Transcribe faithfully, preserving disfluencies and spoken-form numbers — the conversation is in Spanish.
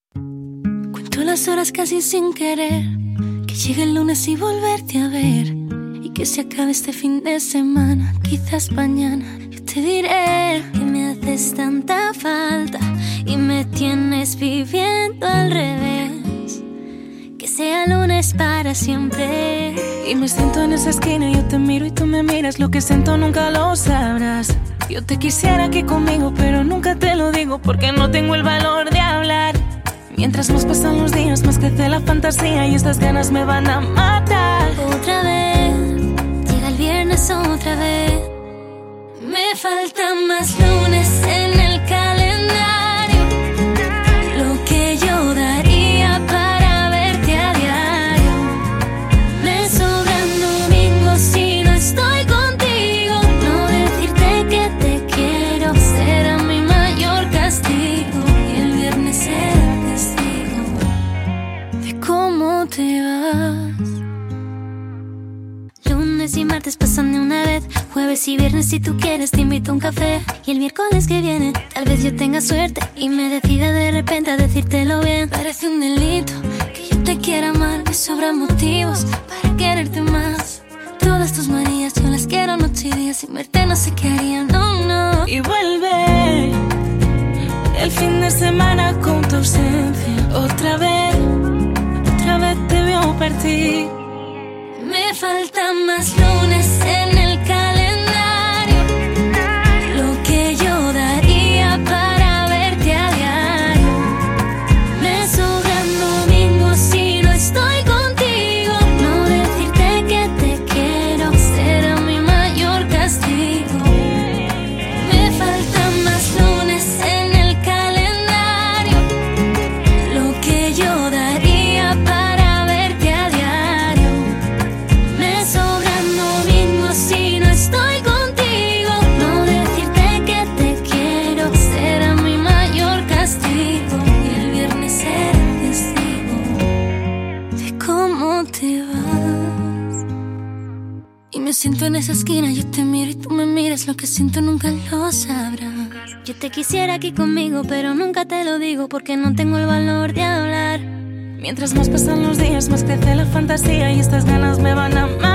Cuento las horas casi sin querer, que llegue el lunes y volverte a ver, y que se acabe este fin de semana. Quizás mañana yo te diré que me haces tanta falta y me tienes viviendo al revés. Que sea lunes para siempre. Y me siento en esa esquina, yo te miro y tú me miras. Lo que siento nunca lo sabrás. Yo te quisiera aquí conmigo, pero nunca te lo digo porque no tengo el valor de hablar. Mientras más pasan los días, más crece la fantasía y estas ganas me van a matar. Otra vez, llega el viernes otra vez. Me faltan más lunes en el calendario. Lo que yo daría para verte a diario. Me sobran domingos si no estoy contigo. No decirte que te quiero será mi mayor castigo. Y el viernes será testigo de cómo te vas. Lunes y martes pasan de una vez. Jueves y viernes si tú quieres te invito a un café. Y el miércoles que viene tal vez yo tenga suerte y me decida de repente a decírtelo bien. Parece un delito que yo te quiera amar. Me sobran motivos para quererte más. Todas tus manías yo las quiero noche y día. Sin verte no sé qué haría, no, no. Y vuelve el fin de semana con tu ausencia. Otra vez, otra vez te veo partir. Me faltan más lunes en el calendario. Lo que yo daría para verte a diario. Me sobran domingos si no estoy contigo. No decirte que te quiero será mi mayor castigo. Me faltan más lunes en el calendario. Lo que yo daría para verte a diario. Me sobran domingos si no estoy contigo. No decirte que te quiero será mi mayor castigo. Y el viernes será testigo de cómo te vas. Y me siento en esa esquina, yo te miro y tú me miras. Lo que siento nunca lo sabrás. Yo te quisiera aquí conmigo, pero nunca te lo digo porque no tengo el valor de hablar. Mientras más pasan los días, más crece la fantasía y estas ganas me van a matar.